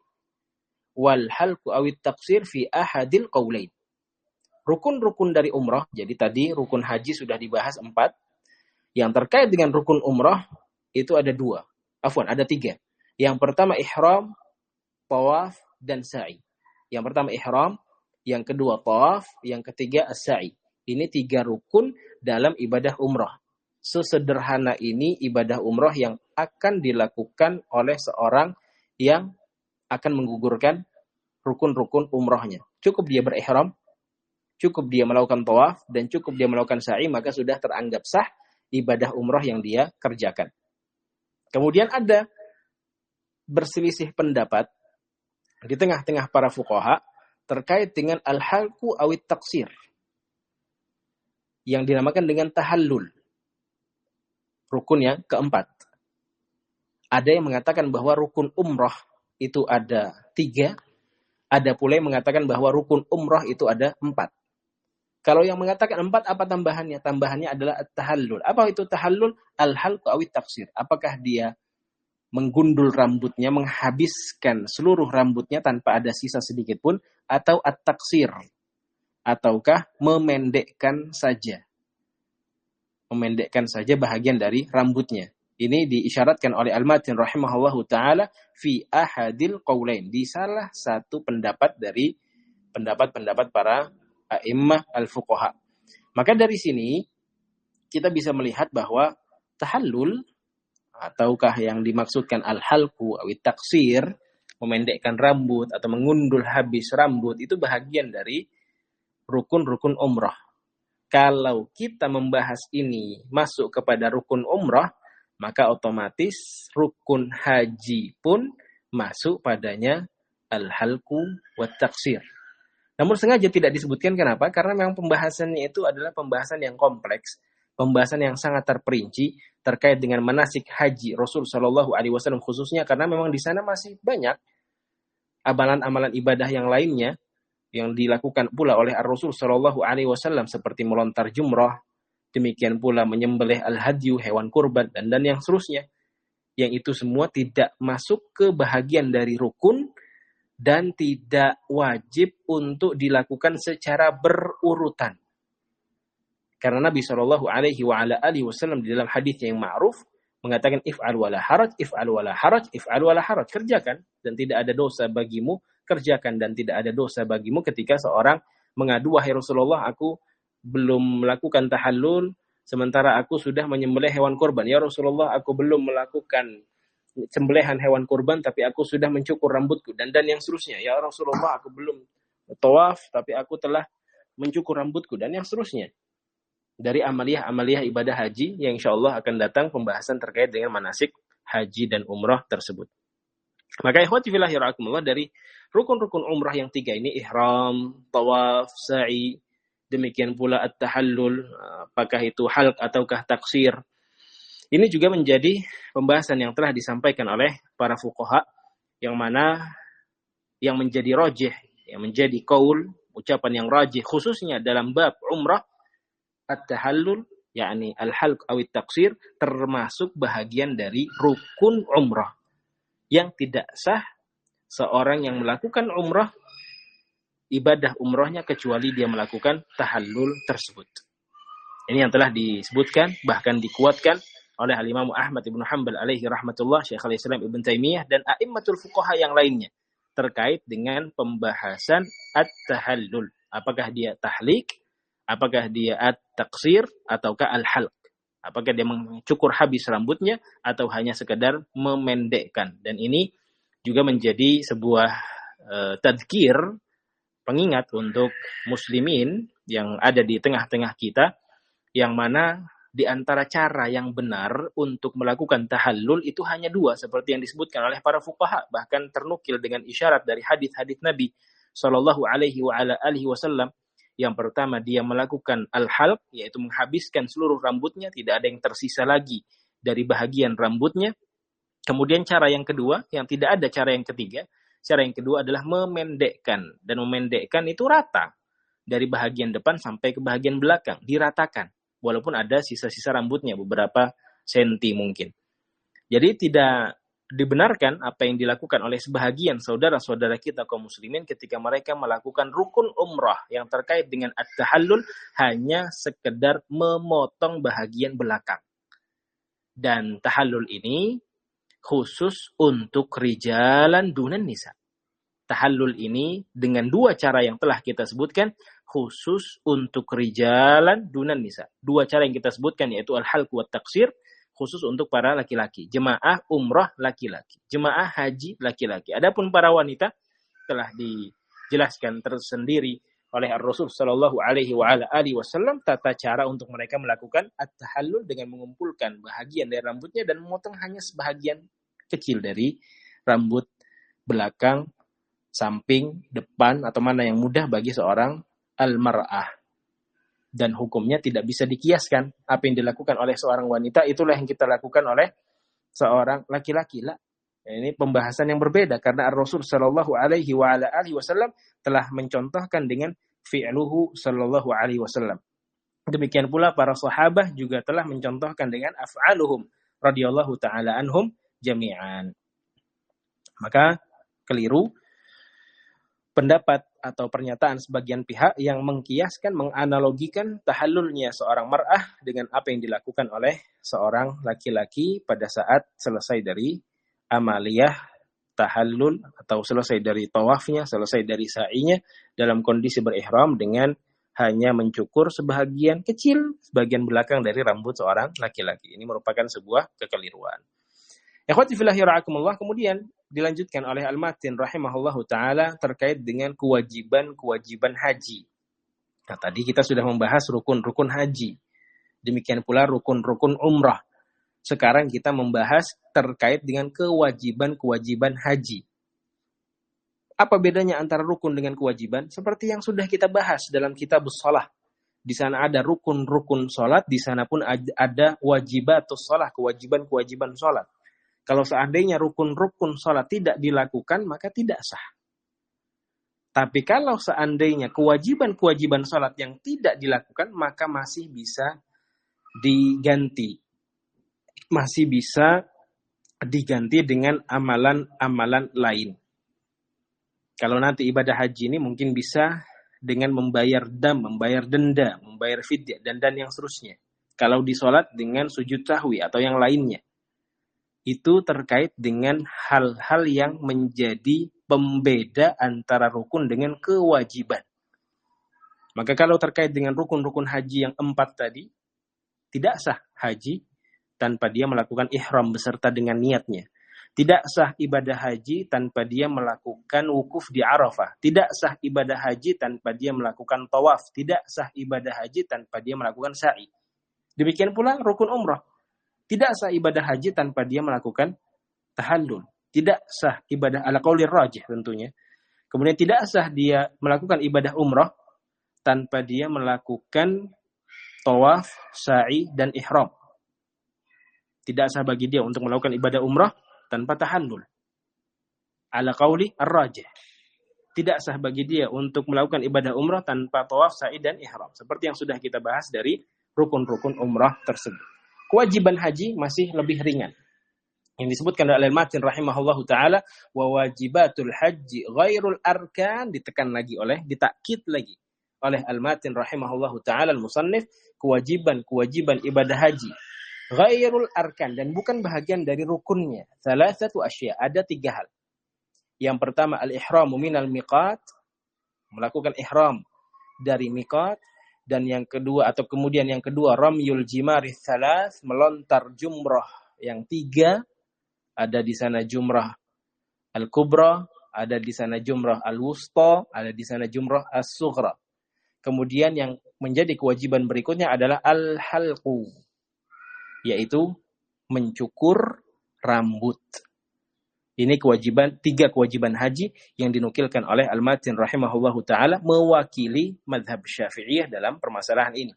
wal halku awit taqsir fi ahadil qawlain. Rukun-rukun dari umrah, jadi tadi rukun haji sudah dibahas empat. Yang terkait dengan rukun umrah itu ada dua. Afwan, ada tiga. Yang pertama ihram, tawaf, dan sa'i. Yang pertama ihram, yang kedua tawaf, yang ketiga as-sa'i. Ini tiga rukun dalam ibadah umrah. Sesederhana ini ibadah umrah yang akan dilakukan oleh seorang yang akan menggugurkan rukun-rukun umrahnya. Cukup dia berihram, cukup dia melakukan tawaf, dan cukup dia melakukan sa'i, maka sudah teranggap sah ibadah umrah yang dia kerjakan. Kemudian ada berselisih pendapat di tengah-tengah para fuqaha terkait dengan al-halku awit taqsir yang dinamakan dengan tahallul. Rukun yang keempat. Ada yang mengatakan bahwa rukun umrah itu ada tiga. Ada pula yang mengatakan bahwa rukun umrah itu ada empat. Kalau yang mengatakan empat, apa tambahannya? Tambahannya adalah tahallul. Apa itu tahallul? Al-halqu awit taqsir. Apakah dia menggundul rambutnya, menghabiskan seluruh rambutnya tanpa ada sisa sedikit pun, atau at-taqsir? Ataukah memendekkan saja? Memendekkan saja bahagian dari rambutnya. Ini diisyaratkan oleh Al-Matin rahimahullahu ta'ala fi ahadil qawlain. Di salah satu pendapat dari pendapat-pendapat para a'immah al-fuqaha. Maka dari sini kita bisa melihat bahwa tahallul ataukah yang dimaksudkan al-halqu awit taqsir, memendekkan rambut atau mengundul habis rambut, itu bahagian dari rukun-rukun umrah. Kalau kita membahas ini masuk kepada rukun umrah, maka otomatis rukun haji pun masuk padanya al-halqu wat taqsir. Namun sengaja tidak disebutkan, kenapa? Karena memang pembahasannya itu adalah pembahasan yang kompleks, pembahasan yang sangat terperinci terkait dengan manasik haji Rasul Shallallahu Alaihi Wasallam khususnya, karena memang di sana masih banyak amalan-amalan ibadah yang lainnya yang dilakukan pula oleh Rasul Shallallahu Alaihi Wasallam seperti melontar jumrah, demikian pula menyembelih al-hadyu, hewan kurban, dan dan yang seterusnya, yang itu semua tidak masuk ke bahagian dari rukun dan tidak wajib untuk dilakukan secara berurutan. Karena Nabi Shallallahu Alaihi Wasallam di dalam hadis yang ma'ruf mengatakan if'al wala haraj, if'al wala haraj, if'al wala haraj, kerjakan dan tidak ada dosa bagimu, kerjakan dan tidak ada dosa bagimu. Ketika seorang mengadu, wahai Rasulullah, aku belum melakukan tahallul sementara aku sudah menyembelih hewan kurban. Ya Rasulullah, aku belum melakukan sembelihan hewan kurban tapi aku sudah mencukur rambutku dan dan yang seterusnya. Ya Rasulullah, aku belum tawaf tapi aku telah mencukur rambutku dan yang seterusnya. Dari amaliyah-amaliyah ibadah haji yang insyaallah akan datang pembahasan terkait dengan manasik haji dan umrah tersebut. Maka ikhwati fillah rahimakumullah, dari rukun-rukun umrah yang tiga ini, ihram, tawaf, sa'i, demikian pula at-tahallul, apakah itu halq ataukah taksir. Ini juga menjadi pembahasan yang telah disampaikan oleh para fuqaha, yang mana yang menjadi rajih, yang menjadi qaul, ucapan yang rajih khususnya dalam bab umrah, at-tahallul, yakni al-halq atau taksir, termasuk bahagian dari rukun umrah. Yang tidak sah seorang yang melakukan umrah, ibadah umrahnya, kecuali dia melakukan tahallul tersebut. Ini yang telah disebutkan, bahkan dikuatkan oleh Al-Imam Ahmad Ibn Hanbal alaihi rahmatullah, Syekhul Islam Ibn Taimiyah, dan a'immatul fuqaha yang lainnya, terkait dengan pembahasan at-tahallul. Apakah dia tahlik, apakah dia at-taksir, ataukah al-halq. Apakah dia mencukur habis rambutnya atau hanya sekedar memendekkan. Dan ini juga menjadi sebuah uh, tadkir, pengingat untuk muslimin yang ada di tengah-tengah kita, yang mana di antara cara yang benar untuk melakukan tahallul itu hanya dua, seperti yang disebutkan oleh para fuqaha, bahkan ternukil dengan isyarat dari hadis-hadis Nabi sallallahu alaihi wa ala alihi wasallam. Yang pertama, dia melakukan al-halq, yaitu menghabiskan seluruh rambutnya, tidak ada yang tersisa lagi dari bahagian rambutnya. Kemudian cara yang kedua, yang tidak ada cara yang ketiga, cara yang kedua adalah memendekkan. Dan memendekkan itu rata, dari bahagian depan sampai ke bahagian belakang, diratakan. Walaupun ada sisa-sisa rambutnya, beberapa senti mungkin. Jadi tidak dibenarkan apa yang dilakukan oleh sebahagian saudara-saudara kita kaum muslimin ketika mereka melakukan rukun umrah yang terkait dengan at-tahallul, hanya sekedar memotong bahagian belakang. Dan tahallul ini khusus untuk rijalan dunan nisa. Tahallul ini dengan dua cara yang telah kita sebutkan, khusus untuk rijalan dunan nisa. Dua cara yang kita sebutkan, yaitu al-halq wa taksir, khusus untuk para laki-laki. Jemaah umrah laki-laki. Jemaah haji laki-laki. Adapun para wanita telah dijelaskan tersendiri oleh Rasul sallallahu alaihi wa ala alihi wasallam tata cara untuk mereka melakukan at-tahallul dengan mengumpulkan bahagian dari rambutnya dan memotong hanya sebahagian kecil dari rambut belakang, samping, depan, atau mana yang mudah bagi seorang al-mar'ah. Dan hukumnya tidak bisa dikiaskan. Apa yang dilakukan oleh seorang wanita, itulah yang kita lakukan oleh seorang laki-laki. Lah, ini pembahasan yang berbeda, karena Rasul sallallahu alaihi wa ala alihi wasallam telah mencontohkan dengan fi'luhu sallallahu alaihi wasallam. Demikian pula para sahabat juga telah mencontohkan dengan af'aluhum radhiyallahu taala anhum jami'an. Maka keliru pendapat atau pernyataan sebagian pihak yang mengkiaskan, menganalogikan tahallulnya seorang mar'ah dengan apa yang dilakukan oleh seorang laki-laki pada saat selesai dari amaliyah tahallul atau selesai dari tawafnya, selesai dari sa'inya dalam kondisi berihram dengan hanya mencukur sebahagian kecil, sebagian belakang dari rambut seorang laki-laki. Ini merupakan sebuah kekeliruan. Ikhwati fillah yara'akumullah, kemudian dilanjutkan oleh Al-Matin rahimahullahu ta'ala terkait dengan kewajiban-kewajiban haji. Nah, tadi kita sudah membahas rukun-rukun haji. Demikian pula rukun-rukun umrah. Sekarang kita membahas terkait dengan kewajiban-kewajiban haji. Apa bedanya antara rukun dengan kewajiban? Seperti yang sudah kita bahas dalam kitabus shalah. Di sana ada rukun-rukun salat, di sana pun ada wajibatus shalah, kewajiban-kewajiban salat. Kalau seandainya rukun-rukun sholat tidak dilakukan, maka tidak sah. Tapi kalau seandainya kewajiban-kewajiban sholat yang tidak dilakukan, maka masih bisa diganti. Masih bisa diganti dengan amalan-amalan lain. Kalau nanti ibadah haji ini mungkin bisa dengan membayar dam, membayar denda, membayar fidyah, dan dan yang seterusnya. Kalau di sholat dengan sujud sahwi atau yang lainnya. Itu terkait dengan hal-hal yang menjadi pembeda antara rukun dengan kewajiban. Maka kalau terkait dengan rukun-rukun haji yang empat tadi, tidak sah haji tanpa dia melakukan ihram beserta dengan niatnya. Tidak sah ibadah haji tanpa dia melakukan wukuf di Arafah. Tidak sah ibadah haji tanpa dia melakukan tawaf. Tidak sah ibadah haji tanpa dia melakukan sa'i. Demikian pula rukun umrah. Tidak sah ibadah haji tanpa dia melakukan tahallul. Tidak sah ibadah ala qaulir rajih tentunya. Kemudian tidak sah dia melakukan ibadah umrah tanpa dia melakukan tawaf, sa'i, dan ihram. Tidak sah bagi dia untuk melakukan ibadah umrah tanpa tahallul. Ala qauli ar-rajih. Tidak sah bagi dia untuk melakukan ibadah umrah tanpa tawaf, sa'i, dan ihram. Seperti yang sudah kita bahas dari rukun-rukun umrah tersebut. Kewajiban haji masih lebih ringan. Yang disebutkan oleh Al-Matin rahimahullahu ta'ala, wa wajibatul haji ghairul arkan, ditekan lagi oleh, ditakkid lagi oleh Al-Matin rahimahullahu ta'ala al-musannif, kewajiban-kewajiban ibadah haji ghairul arkan, dan bukan bahagian dari rukunnya. Salah satu asya, ada tiga hal. Yang pertama, al-ihramu minal miqat, melakukan ihram dari miqat. Dan yang kedua, atau kemudian yang kedua, ramyul jimari salas, melontar jumrah yang tiga. Ada di sana jumrah al-kubra, ada di sana jumrah al-wusta, ada di sana jumrah as-sughra. Kemudian yang menjadi kewajiban berikutnya adalah al-halqu, yaitu mencukur rambut. Ini kewajiban, tiga kewajiban haji yang dinukilkan oleh Al-Matin rahimahullahu ta'ala mewakili madhab Syafi'iyah dalam permasalahan ini.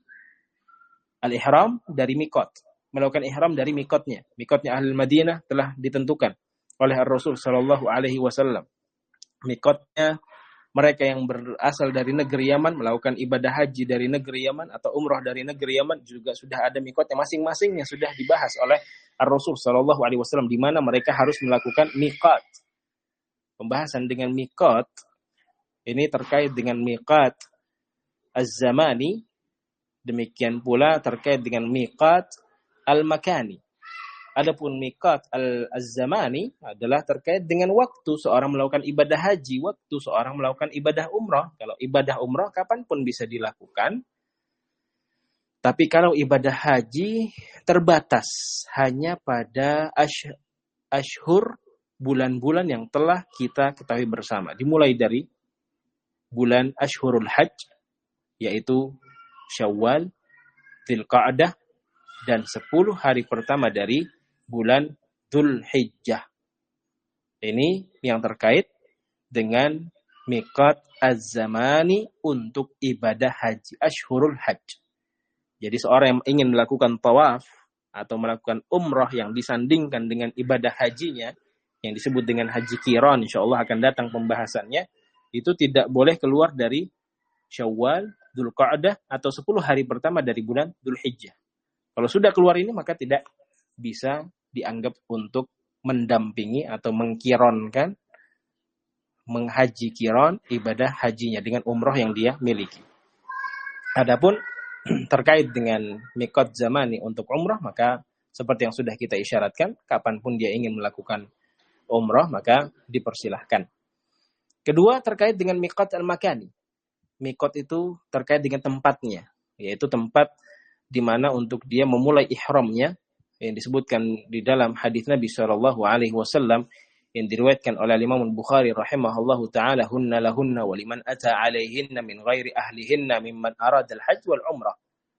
Al-ihram dari mikot, melakukan ihram dari mikotnya. Mikotnya Ahlul Madinah telah ditentukan oleh Ar-Rasul sallallahu alaihi wasallam. Mikotnya mereka yang berasal dari negeri Yaman melakukan ibadah haji dari negeri Yaman atau umrah dari negeri Yaman juga sudah ada mikotnya masing-masing yang sudah dibahas oleh Ar-Rasul sallallahu alaihi wasallam, di mana mereka harus melakukan miqat. Pembahasan dengan miqat ini terkait dengan miqat az-zamani, demikian pula terkait dengan miqat al-makani. Adapun miqat al-zamani adalah terkait dengan waktu seorang melakukan ibadah haji, waktu seorang melakukan ibadah umrah. Kalau ibadah umrah kapanpun bisa dilakukan. Tapi kalau ibadah haji terbatas hanya pada ash, ashur, bulan-bulan yang telah kita ketahui bersama. Dimulai dari bulan ashurul hajj, yaitu Syawal, Dzulqa'dah, dan sepuluh hari pertama dari bulan Dzulhijjah. Ini yang terkait dengan miqat az-zamani untuk ibadah haji, ashurul hajj. Jadi seorang yang ingin melakukan tawaf atau melakukan umrah yang disandingkan dengan ibadah hajinya, yang disebut dengan haji qiran, insyaallah akan datang pembahasannya, itu tidak boleh keluar dari Syawal, Dzulqa'dah, atau sepuluh hari pertama dari bulan Dzulhijjah. Kalau sudah keluar ini, maka tidak bisa dianggap untuk mendampingi atau mengkironkan, menghaji kiron ibadah hajinya dengan umrah yang dia miliki. Adapun terkait dengan miqat zamani untuk umrah, maka seperti yang sudah kita isyaratkan, kapanpun dia ingin melakukan umrah, maka dipersilahkan. Kedua, terkait dengan miqat al-makani. Miqat itu terkait dengan tempatnya, yaitu tempat di mana untuk dia memulai ihramnya, yang disebutkan di dalam hadis Nabi shallallahu alaihi wasallam yang diriwayatkan oleh Imam Bukhari rahimahullahu taala, hunna lahunna wa liman ata alaihinna min ghairi ahlihinna mimman arada al-hajj wal umrah.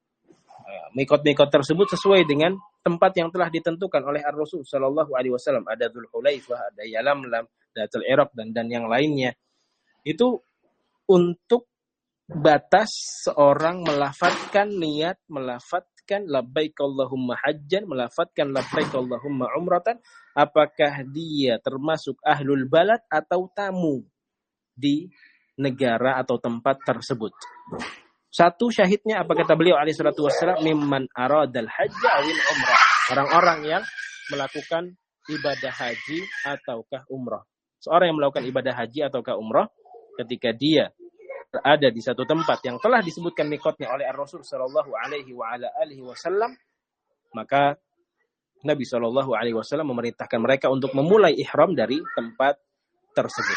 Mikot-mikot tersebut sesuai dengan tempat yang telah ditentukan oleh Ar-Rasul sallallahu alaihi wasallam. Ada Dzulhulaifah, ada Yalamlam, Datul Iraq, dan dan yang lainnya. Itu untuk batas seorang melafatkan niat, melafatkan labbaik Allahumma hajjan, melafatkan labbaik Allahumma umratan, apakah dia termasuk ahlul balad atau tamu di negara atau tempat tersebut. Satu syahidnya apa kata beliau alaihi salatu wassalam, mimman aradal hajja awil umrah, orang-orang yang melakukan ibadah haji ataukah umrah. Seorang yang melakukan ibadah haji ataukah umrah, ketika dia berada di satu tempat yang telah disebutkan mikotnya oleh Ar-Rasul sallallahu alaihi wa ala alihi wasallam, maka Nabi sallallahu alaihi wasallam memerintahkan mereka untuk memulai ihram dari tempat tersebut.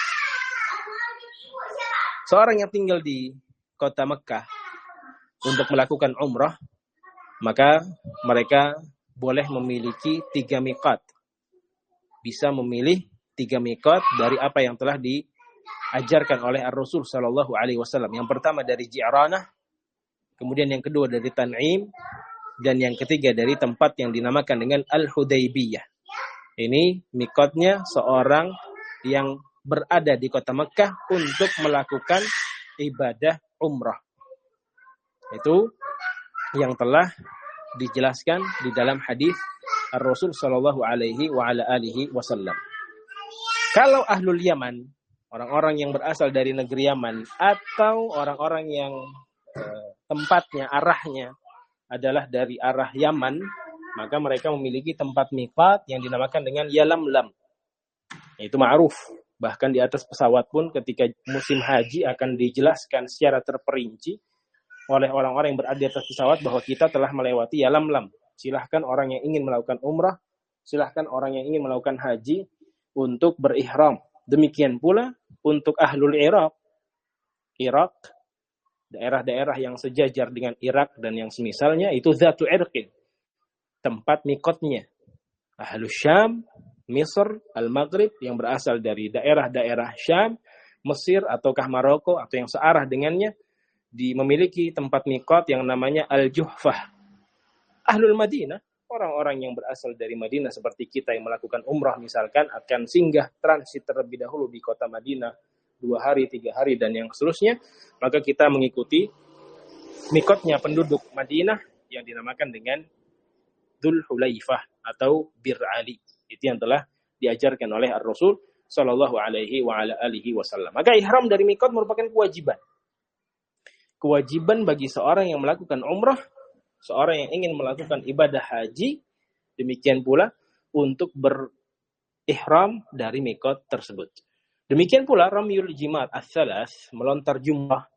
Seorang yang tinggal di kota Mekah untuk melakukan umrah, maka mereka boleh memiliki tiga miqat. bisa memilih tiga mikot dari apa yang telah diajarkan oleh Ar-Rasul Sallallahu Alaihi Wasallam. Yang pertama dari Ji'ranah, kemudian yang kedua dari Tan'im, dan yang ketiga dari tempat yang dinamakan dengan Al-Hudaybiyah. Ini mikotnya seorang yang berada di kota Mekah untuk melakukan ibadah umrah. Itu yang telah dijelaskan di dalam hadis Ar-Rasul Sallallahu Alaihi wa ala alihi Wasallam. Kalau ahlul Yaman, orang-orang yang berasal dari negeri Yaman, atau orang-orang yang eh, tempatnya, arahnya adalah dari arah Yaman, maka mereka memiliki tempat miqat yang dinamakan dengan Yalamlam. Itu ma'ruf. Bahkan di atas pesawat pun ketika musim haji akan dijelaskan secara terperinci oleh orang-orang yang berada di atas pesawat bahwa kita telah melewati Yalamlam. Silahkan orang yang ingin melakukan umrah, silahkan orang yang ingin melakukan haji untuk berihram. Demikian pula untuk ahlul Irak. Irak, daerah-daerah yang sejajar dengan Irak dan yang semisalnya, itu Zatu Irqin, tempat mikotnya. Ahlus Syam, Misr, Al-Maghrib, yang berasal dari daerah-daerah Syam, Mesir, ataukah Maroko, atau yang searah dengannya, di memiliki tempat mikot yang namanya Al-Juhfah. Ahlul Madinah, orang-orang yang berasal dari Madinah seperti kita yang melakukan umrah misalkan, akan singgah transit terlebih dahulu di kota Madinah, dua hari, tiga hari, dan yang seterusnya, maka kita mengikuti mikotnya penduduk Madinah yang dinamakan dengan Dzul Hulaifah atau Bir Ali. Itu yang telah diajarkan oleh Ar-Rasul Sallallahu Alaihi wa ala alihi Wasallam. Maka ihram dari mikot merupakan kewajiban. Kewajiban bagi seorang yang melakukan umrah, seorang yang ingin melakukan ibadah haji, demikian pula untuk berihram dari mikot tersebut. Demikian pula ramyul jimat ats-tsalas, melontar jumrah,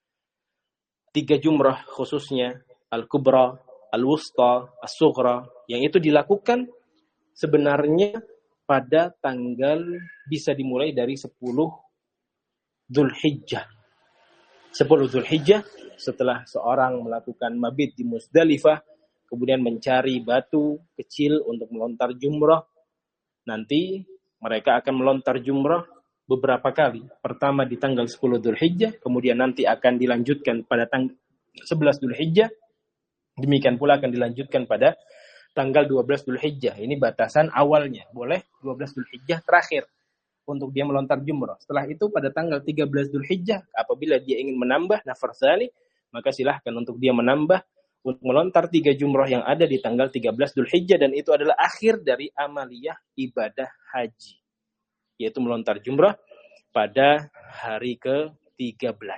tiga jumrah khususnya, al-kubra, al-wusta, as-sughra, yang itu dilakukan sebenarnya pada tanggal bisa dimulai dari sepuluh Dzulhijjah. sepuluh Dzulhijjah, setelah seorang melakukan mabit di Muzdalifah, kemudian mencari batu kecil untuk melontar jumrah, nanti mereka akan melontar jumrah beberapa kali. Pertama di tanggal sepuluh Dzulhijjah, kemudian nanti akan dilanjutkan pada tanggal sebelas Dzulhijjah. Demikian pula akan dilanjutkan pada tanggal dua belas Dzulhijjah. Ini batasan awalnya. Boleh dua belas Dzulhijjah terakhir untuk dia melontar jumrah. Setelah itu pada tanggal tiga belas Dzulhijjah, apabila dia ingin menambah nafar tsani, maka silahkan untuk dia menambah untuk melontar tiga jumrah yang ada di tanggal tiga belas Dzulhijjah, dan itu adalah akhir dari amaliyah ibadah haji, yaitu melontar jumrah pada hari ke tiga belas.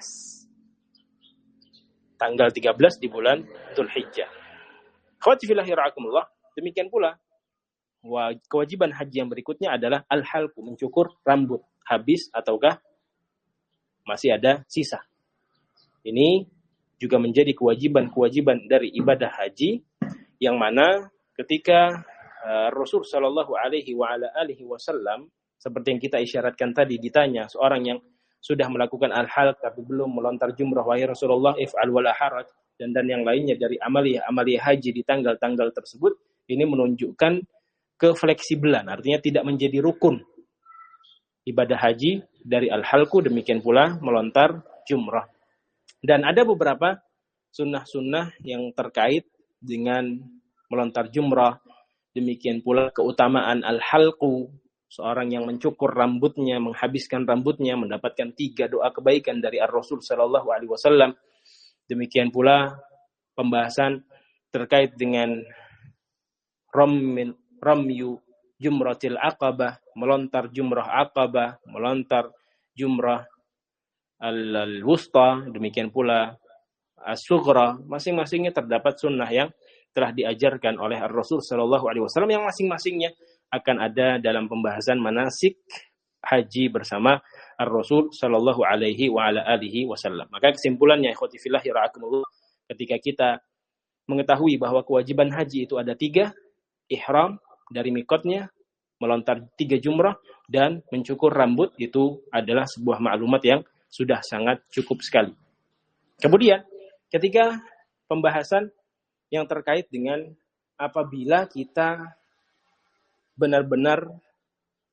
Tanggal tiga belas di bulan Dzulhijjah. Khawati fillahi ra'akumullah. Demikian pula kewajiban haji yang berikutnya adalah al-halqu, mencukur rambut. Habis ataukah masih ada sisa. Ini juga menjadi kewajiban-kewajiban dari ibadah haji, yang mana ketika uh, Rasul sallallahu alaihi wa ala alihi wasallam, seperti yang kita isyaratkan tadi, ditanya seorang yang sudah melakukan al-halq tapi belum melontar jumrah, wahai Rasulullah, if'al wala haraj, dan dan yang lainnya dari amaliyah-amaliyah haji di tanggal-tanggal tersebut, ini menunjukkan kefleksibelan, artinya tidak menjadi rukun ibadah haji dari al-halqu, demikian pula melontar jumrah. Dan ada beberapa sunnah-sunnah yang terkait dengan melontar jumrah, demikian pula keutamaan al-halqu, seorang yang mencukur rambutnya, menghabiskan rambutnya, mendapatkan tiga doa kebaikan dari Ar-Rasul Sallallahu Alaihi Wasallam. Demikian pula pembahasan terkait dengan ramil, ramyu jumratil aqabah, melontar jumrah aqabah, melontar jumrah al-wusta, demikian pula as-sughra. Masing-masingnya terdapat sunnah yang telah diajarkan oleh Ar-Rasul Sallallahu Alaihi Wasallam, yang masing-masingnya akan ada dalam pembahasan manasik haji bersama Ar-Rasul Sallallahu Alaihi wa ala alihi Wasallam. Maka kesimpulannya, ikhwati fillah ra'akumullah, ketika kita mengetahui bahwa kewajiban haji itu ada tiga, ihram dari mikotnya, melontar tiga jumrah, dan mencukur rambut, itu adalah sebuah maklumat yang sudah sangat cukup sekali. Kemudian ketika pembahasan yang terkait dengan apabila kita benar-benar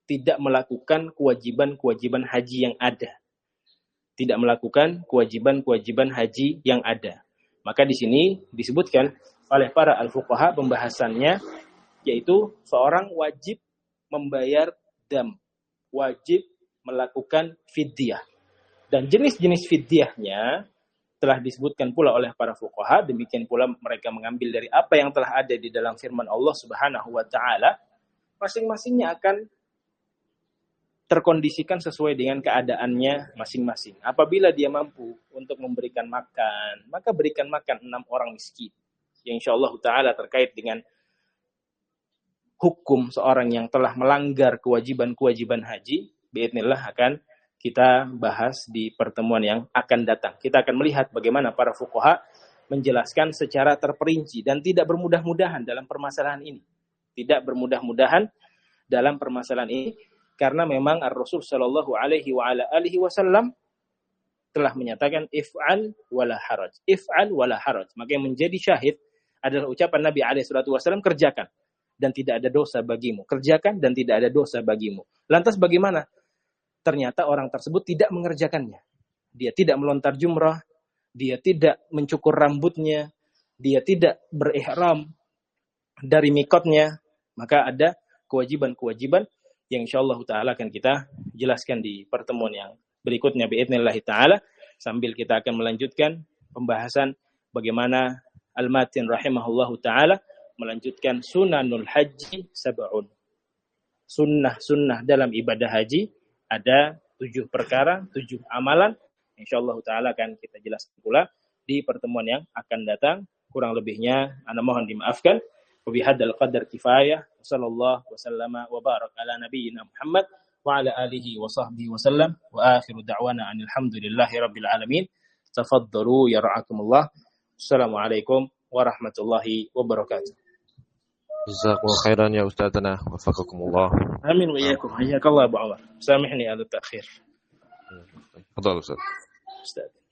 tidak melakukan kewajiban-kewajiban haji yang ada. Tidak melakukan kewajiban-kewajiban haji yang ada. Maka di sini disebutkan oleh para al-fuqaha pembahasannya, yaitu seorang wajib membayar dam, wajib melakukan fidyah. Dan jenis-jenis fidyahnya telah disebutkan pula oleh para fuqaha, demikian pula mereka mengambil dari apa yang telah ada di dalam firman Allah Subhanahu wa taala, masing-masingnya akan terkondisikan sesuai dengan keadaannya masing-masing. Apabila dia mampu untuk memberikan makan, maka berikan makan enam orang miskin. Yang insyaallah taala terkait dengan hukum seorang yang telah melanggar kewajiban-kewajiban haji, biidznillah akan kita bahas di pertemuan yang akan datang. Kita akan melihat bagaimana para fuqaha menjelaskan secara terperinci dan tidak bermudah-mudahan dalam permasalahan ini. Tidak bermudah-mudahan dalam permasalahan ini, karena memang Ar-Rasul sallallahu alaihi wa ala alihi wasallam telah menyatakan if'al wala haraj. If'al wala haraj. Maka yang menjadi syahid adalah ucapan Nabi alaihi salatu wasallam, kerjakan dan tidak ada dosa bagimu. Kerjakan dan tidak ada dosa bagimu. Lantas bagaimana? Ternyata orang tersebut tidak mengerjakannya. Dia tidak melontar jumrah, dia tidak mencukur rambutnya, dia tidak berihram dari mikotnya. Maka ada kewajiban-kewajiban yang insyaallah ta'ala akan kita jelaskan di pertemuan yang berikutnya biidznillah ta'ala, sambil kita akan melanjutkan pembahasan bagaimana Al-Matin rahimahullahu ta'ala melanjutkan sunanul haji sab'un. Sunnah-sunnah dalam ibadah haji ada tujuh perkara, tujuh amalan. Insyaallah ta'ala akan kita jelaskan pula di pertemuan yang akan datang. Kurang lebihnya ana mohon dimaafkan. وبهذا القدر كفاية وصلى الله وسلم وبارك على نبينا محمد وعلى آله وصحبه وسلم وآخر دعوانا أن الحمد لله رب العالمين. تفضلوا يرعاكم الله. السلام عليكم ورحمة الله وبركاته. Jazakumullah khairan ya Ustadzana, wafaqakumullah. Amin wa iyyakum. Hayyakallah Abu Umar. Samihni ala ta'khir. Fadhal Ustaz. Ustaz.